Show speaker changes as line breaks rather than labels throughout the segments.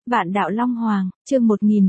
Vạn đạo Long Hoàng, chương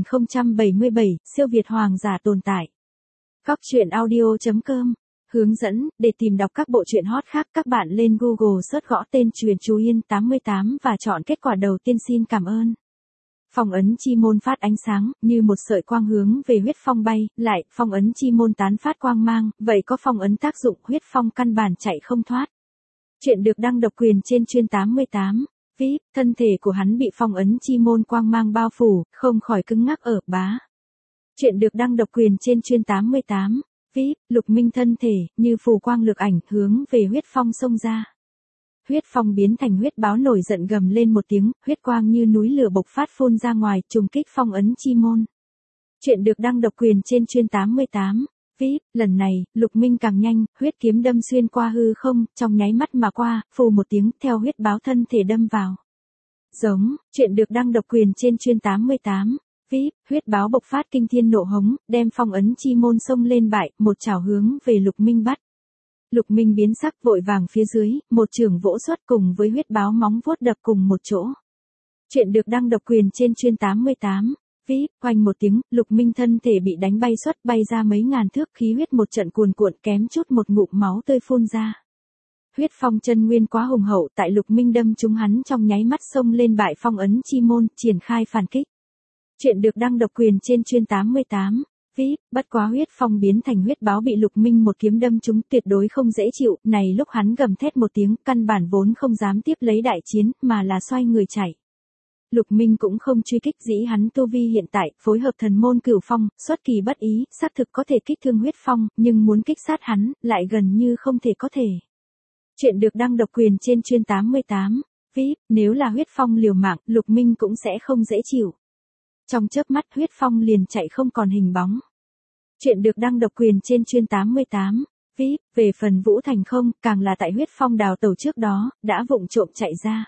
1077, siêu việt hoàng giả tồn tại. Góc truyện audio.com. Hướng dẫn, để tìm đọc các bộ truyện hot khác các bạn lên Google search gõ tên Truyện Chú Yên 88 và chọn kết quả đầu tiên. Xin cảm ơn. Phong ấn chi môn phát ánh sáng, như một sợi quang hướng về huyết phong bay, lại, phong ấn chi môn tán phát quang mang, vậy có phong ấn tác dụng, huyết phong căn bản chạy không thoát. Chuyện được đăng độc quyền trên Truyện 88. VIP, thân thể của hắn bị phong ấn chi môn quang mang bao phủ, không khỏi cứng ngắc ở bá. Chuyện được đăng độc quyền trên Truyện 88. VIP, Lục Minh thân thể, như phù quang lực ảnh, hướng về huyết phong xông ra. Huyết phong biến thành huyết báo nổi giận gầm lên một tiếng, huyết quang như núi lửa bộc phát phun ra ngoài, trùng kích phong ấn chi môn. Chuyện được đăng độc quyền trên Truyện 88. VIP, lần này, Lục Minh càng nhanh, huyết kiếm đâm xuyên qua hư không, trong nháy mắt mà qua, phù một tiếng, theo huyết báo thân thể đâm vào. Giống, chuyện được đăng độc quyền trên Truyện 88. VIP, huyết báo bộc phát kinh thiên nộ hống, đem phong ấn chi môn xông lên bại, một chảo hướng về Lục Minh bắt. Lục Minh biến sắc vội vàng phía dưới, một chưởng vỗ xuất cùng với huyết báo móng vuốt đập cùng một chỗ. Chuyện được đăng độc quyền trên Truyện 88. VIP, quanh một tiếng, Lục Minh thân thể bị đánh bay xuất bay ra mấy ngàn thước, khí huyết một trận cuồn cuộn, kém chút một ngụm máu tươi phun ra. Huyết phong chân nguyên quá hùng hậu, tại Lục Minh đâm trúng hắn trong nháy mắt xông lên bại phong ấn chi môn, triển khai phản kích. Chuyện được đăng độc quyền trên Truyện 88. VIP, bất quá huyết phong biến thành huyết báo bị Lục Minh một kiếm đâm trúng, tuyệt đối không dễ chịu, này lúc hắn gầm thét một tiếng, căn bản vốn không dám tiếp lấy đại chiến, mà là xoay người chạy. Lục Minh cũng không truy kích, dĩ hắn tu vi hiện tại, phối hợp thần môn cửu phong, xuất kỳ bất ý, xác thực có thể kích thương huyết phong, nhưng muốn kích sát hắn, lại gần như không thể có thể. Chuyện được đăng độc quyền trên Truyện 88. VIP, nếu là huyết phong liều mạng, Lục Minh cũng sẽ không dễ chịu. Trong chớp mắt huyết phong liền chạy không còn hình bóng. Chuyện được đăng độc quyền trên Truyện 88. VIP, về phần Vũ Thành không, càng là tại huyết phong đào tẩu trước đó, đã vụng trộm chạy ra.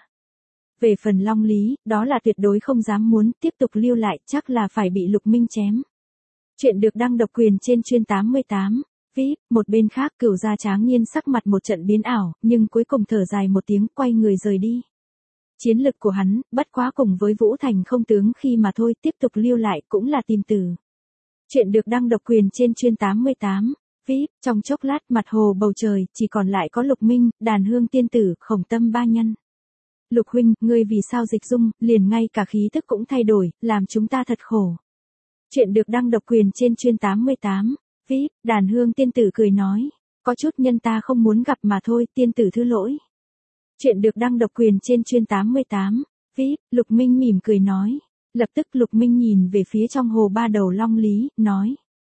Về phần Long Lý, đó là tuyệt đối không dám muốn tiếp tục lưu lại, chắc là phải bị Lục Minh chém. Chuyện được đăng độc quyền trên Truyện 88. VIP, một bên khác Cửu Gia Tráng Nhiên sắc mặt một trận biến ảo, nhưng cuối cùng thở dài một tiếng, quay người rời đi. Chiến lực của hắn, bất quá cùng với Vũ Thành không tướng khi mà thôi, tiếp tục lưu lại cũng là tìm tử. Chuyện được đăng độc quyền trên Truyện 88. VIP, trong chốc lát mặt hồ bầu trời, chỉ còn lại có Lục Minh, Đàn Hương tiên tử, Khổng Tâm ba nhân. Lục huynh, ngươi vì sao dịch dung, liền ngay cả khí tức cũng thay đổi, làm chúng ta thật khổ. Chuyện được đăng độc quyền trên Truyện 88. VIP, Đàn Hương tiên tử cười nói, có chút nhân ta không muốn gặp mà thôi, tiên tử thứ lỗi. Chuyện được đăng độc quyền trên Truyện 88. VIP, Lục Minh mỉm cười nói. Lập tức Lục Minh nhìn về phía trong hồ ba đầu long lý, nói.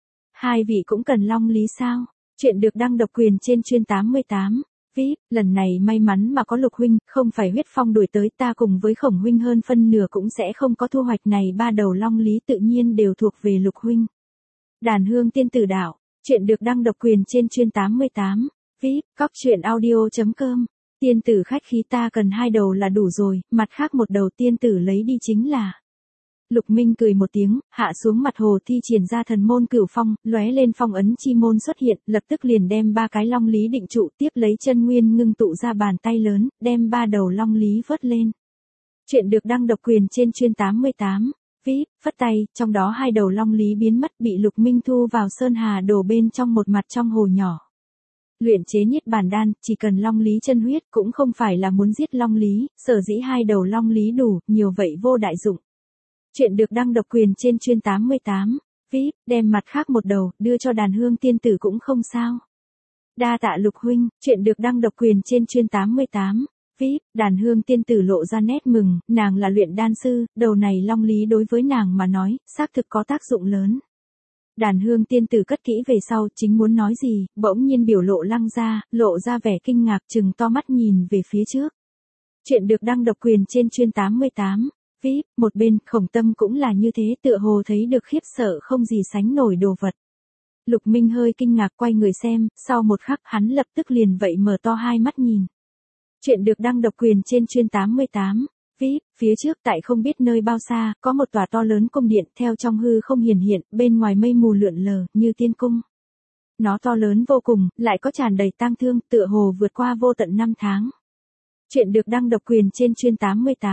Hai vị cũng cần long lý sao? Chuyện được đăng độc quyền trên Truyện 88. VIP, lần này may mắn mà có Lục huynh, không phải huyết phong đuổi tới, ta cùng với Khổng huynh hơn phân nửa cũng sẽ không có thu hoạch này, ba đầu long lý tự nhiên đều thuộc về Lục huynh. Đàn Hương tiên tử đạo. Chuyện được đăng độc quyền trên Truyện 88. VIP, góc truyện audio.com. Tiên tử khách khí, ta cần hai đầu là đủ rồi, mặt khác một đầu tiên tử lấy đi chính là. Lục Minh cười một tiếng, hạ xuống mặt hồ thi triển ra thần môn cửu phong, lóe lên phong ấn chi môn xuất hiện, lập tức liền đem ba cái long lý định trụ, tiếp lấy chân nguyên ngưng tụ ra bàn tay lớn, đem ba đầu long lý vớt lên. Chuyện được đăng độc quyền trên Truyện 88. VIP, phất tay, trong đó hai đầu long lý biến mất, bị Lục Minh thu vào sơn hà đồ bên trong một mặt trong hồ nhỏ. Luyện chế Niết Bàn đan, chỉ cần long lý chân huyết, cũng không phải là muốn giết long lý, sở dĩ hai đầu long lý đủ, nhiều vậy vô đại dụng. Chuyện được đăng độc quyền trên Truyện 88. VIP, đem mặt khác một đầu, đưa cho Đàn Hương tiên tử cũng không sao. Đa tạ Lục huynh. Chuyện được đăng độc quyền trên Truyện 88. VIP, Đàn Hương tiên tử lộ ra nét mừng, nàng là luyện đan sư, đầu này long lý đối với nàng mà nói, xác thực có tác dụng lớn. Đàn Hương tiên tử cất kỹ về sau, chính muốn nói gì, bỗng nhiên biểu lộ lăng ra, lộ ra vẻ kinh ngạc, trừng to mắt nhìn về phía trước. Chuyện được đăng độc quyền trên Truyện 88. VIP, một bên Khổng Tâm cũng là như thế, tựa hồ thấy được khiếp sợ không gì sánh nổi đồ vật. Lục Minh hơi kinh ngạc quay người xem, sau một khắc hắn lập tức liền vậy mở to hai mắt nhìn. Chuyện được đăng độc quyền trên Truyện 88. VIP, phía trước tại không biết nơi bao xa, có một tòa to lớn cung điện, theo trong hư không hiển hiện, bên ngoài mây mù lượn lờ, như tiên cung. Nó to lớn vô cùng, lại có tràn đầy tang thương, tựa hồ vượt qua vô tận năm tháng. Chuyện được đăng độc quyền trên Truyện 88.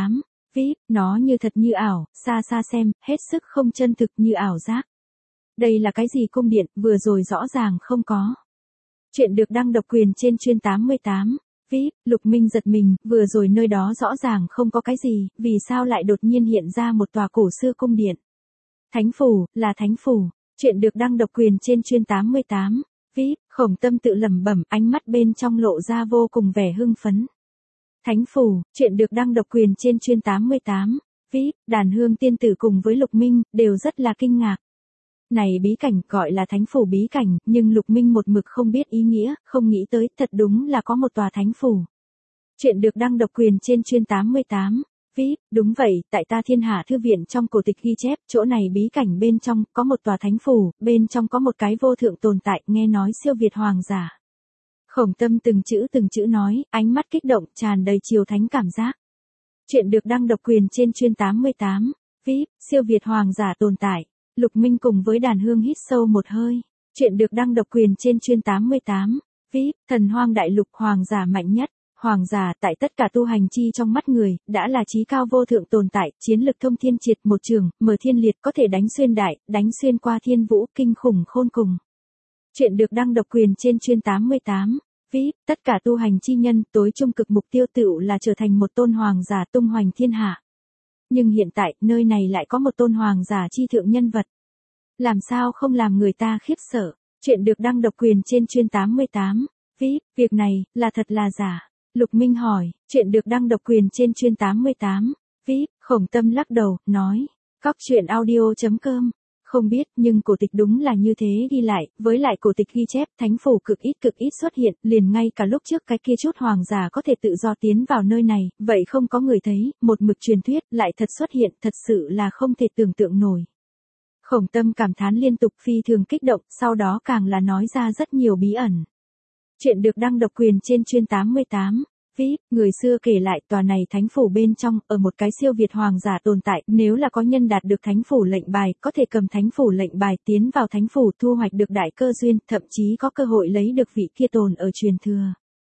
VIP, nó như thật như ảo, xa xa xem, hết sức không chân thực như ảo giác. Đây là cái gì cung điện, vừa rồi rõ ràng không có. Chuyện được đăng độc quyền trên chuyên 88. VIP, Lục Minh giật mình, vừa rồi nơi đó rõ ràng không có cái gì, vì sao lại đột nhiên hiện ra một tòa cổ xưa cung điện. Thánh phủ, là thánh phủ. Chuyện được đăng độc quyền trên chuyên 88. VIP, Khổng Tâm tự lẩm bẩm, ánh mắt bên trong lộ ra vô cùng vẻ hưng phấn. Thánh phủ, chuyện được đăng độc quyền trên chuyên 88. VIP, Đàn Hương tiên tử cùng với Lục Minh, đều rất là kinh ngạc. Này bí cảnh gọi là thánh phủ bí cảnh, nhưng Lục Minh một mực không biết ý nghĩa, không nghĩ tới, thật đúng là có một tòa thánh phủ. Chuyện được đăng độc quyền trên chuyên 88. VIP, đúng vậy, tại ta Thiên Hạ Thư viện trong cổ tịch ghi chép, chỗ này bí cảnh bên trong, có một tòa thánh phủ, bên trong có một cái vô thượng tồn tại, nghe nói siêu việt hoàng giả. Khổng Tâm từng chữ nói, ánh mắt kích động, tràn đầy chiều thánh cảm giác. Chuyện được đăng độc quyền trên chuyên 88. VIP, siêu việt hoàng giả tồn tại. Lục Minh cùng với Đàn Hương hít sâu một hơi. Chuyện được đăng độc quyền trên chuyên 88. VIP, Thần Hoang Đại Lục hoàng giả mạnh nhất. Hoàng giả tại tất cả tu hành chi trong mắt người, đã là chí cao vô thượng tồn tại, chiến lực thông thiên triệt một trường, mở thiên liệt có thể đánh xuyên đại, đánh xuyên qua thiên vũ, kinh khủng khôn cùng. Chuyện được đăng độc quyền trên chuyên 88. VIP, tất cả tu hành chi nhân, tối trung cực mục tiêu tựu là trở thành một tôn hoàng giả tung hoành thiên hạ. Nhưng hiện tại, nơi này lại có một tôn hoàng giả chi thượng nhân vật. Làm sao không làm người ta khiếp sợ? Chuyện được đăng độc quyền trên chuyên 88. VIP, việc này, là thật là giả? Lục Minh hỏi, chuyện được đăng độc quyền trên chuyên 88. VIP, Khổng Tâm lắc đầu, nói, coctruyện.audio.com. Không biết, nhưng cổ tịch đúng là như thế ghi lại, với lại cổ tịch ghi chép, thánh phủ cực ít xuất hiện, liền ngay cả lúc trước cái kia chút hoàng giả có thể tự do tiến vào nơi này, vậy không có người thấy, một mực truyền thuyết, lại thật xuất hiện, thật sự là không thể tưởng tượng nổi. Khổng Tâm cảm thán liên tục phi thường kích động, sau đó càng là nói ra rất nhiều bí ẩn. Chuyện được đăng độc quyền trên chuyên 88. VIP, người xưa kể lại tòa này thánh phủ bên trong, ở một cái siêu việt hoàng giả tồn tại, nếu là có nhân đạt được thánh phủ lệnh bài, có thể cầm thánh phủ lệnh bài tiến vào thánh phủ thu hoạch được đại cơ duyên, thậm chí có cơ hội lấy được vị kia tồn ở truyền thừa.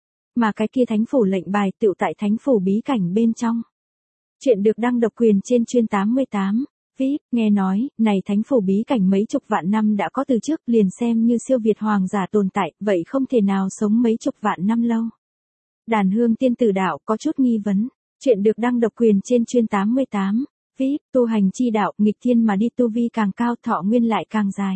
Mà cái kia thánh phủ lệnh bài tựu tại thánh phủ bí cảnh bên trong. Chuyện được đăng độc quyền trên chuyên 88. VIP, nghe nói, này thánh phủ bí cảnh mấy chục vạn năm đã có từ trước, liền xem như siêu việt hoàng giả tồn tại, vậy không thể nào sống mấy chục vạn năm lâu. Đàn Hương tiên tử đạo có chút nghi vấn. Chuyện được đăng độc quyền trên chuyên 88. VIP, tu hành chi đạo, nghịch thiên mà đi tu vi càng cao, thọ nguyên lại càng dài.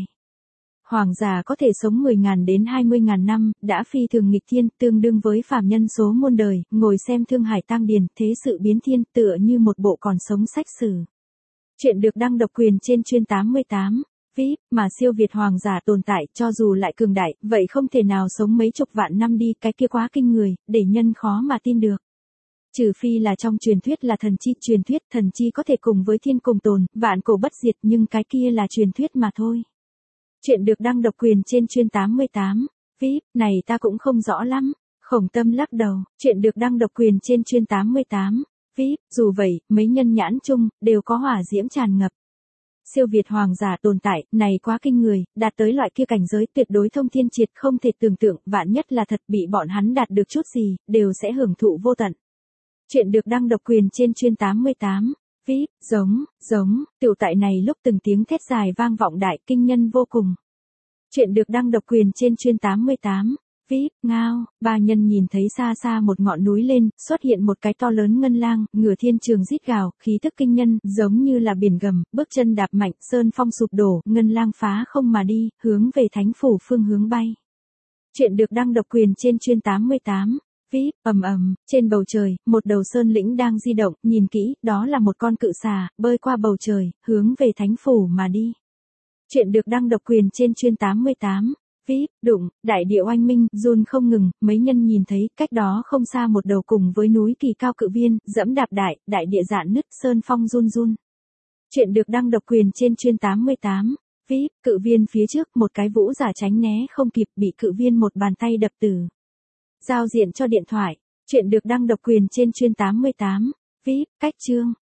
Hoàng giả có thể sống 10.000 đến 20.000 năm, đã phi thường nghịch thiên, tương đương với phàm nhân số muôn đời, ngồi xem Thương Hải tang điền, thế sự biến thiên, tựa như một bộ còn sống sách sử. Chuyện được đăng độc quyền trên chuyên 88. VIP, mà siêu việt hoàng giả tồn tại, cho dù lại cường đại, vậy không thể nào sống mấy chục vạn năm đi, cái kia quá kinh người, để nhân khó mà tin được. Trừ phi là trong truyền thuyết là truyền thuyết thần chi có thể cùng với thiên cùng tồn, vạn cổ bất diệt, nhưng cái kia là truyền thuyết mà thôi. Chuyện được đăng độc quyền trên chuyên 88. VIP, này ta cũng không rõ lắm. Khổng Tâm lắc đầu, chuyện được đăng độc quyền trên chuyên 88. VIP, dù vậy, mấy nhân nhãn chung, đều có hỏa diễm tràn ngập. Siêu việt hoàng giả tồn tại, này quá kinh người, đạt tới loại kia cảnh giới tuyệt đối thông thiên triệt không thể tưởng tượng, vạn nhất là thật bị bọn hắn đạt được chút gì, đều sẽ hưởng thụ vô tận. Chuyện được đăng độc quyền trên chuyên 88. VIP, giống, tiểu tại này lúc từng tiếng thét dài vang vọng đại, kinh nhân vô cùng. Chuyện được đăng độc quyền trên chuyên 88. VIP, ngao, ba nhân nhìn thấy xa xa một ngọn núi lên, xuất hiện một cái to lớn ngân lang, ngửa thiên trường rít gào, khí tức kinh nhân, giống như là biển gầm, bước chân đạp mạnh, sơn phong sụp đổ, ngân lang phá không mà đi, hướng về thánh phủ phương hướng bay. Chuyện được đăng độc quyền trên chuyên 88. VIP, trên bầu trời, một đầu sơn lĩnh đang di động, nhìn kỹ, đó là một con cự xà, bơi qua bầu trời, hướng về thánh phủ mà đi. Chuyện được đăng độc quyền trên chuyên 88. VIP, đụng, đại địa oanh minh, run không ngừng, mấy nhân nhìn thấy, cách đó không xa một đầu cùng với núi kỳ cao cự viên, dẫm đạp đại địa dạn nứt, sơn phong run. Chuyện được đăng độc quyền trên chuyên 88. VIP, cự viên phía trước, một cái vũ giả tránh né không kịp, bị cự viên một bàn tay đập tử. Giao diện cho điện thoại. Chuyện được đăng độc quyền trên chuyên 88. VIP, cách chương.